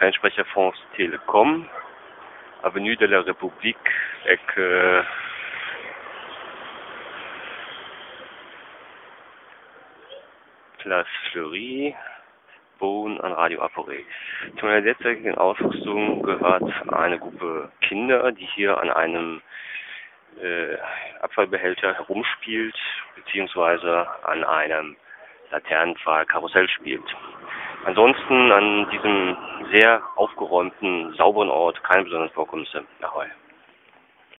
Einsprecher France Télécom, Avenue de la République, Ecke Place Fleury, Bonn an Radio Aporé. Zu meiner derzeitigen Ausrüstung gehört eine Gruppe Kinder, die hier an einem Abfallbehälter herumspielt, beziehungsweise an einem Laternenpfahl-Karussell spielt. Ansonsten an diesem sehr aufgeräumten, sauberen Ort keine besonderen Vorkommnisse. Ahoi.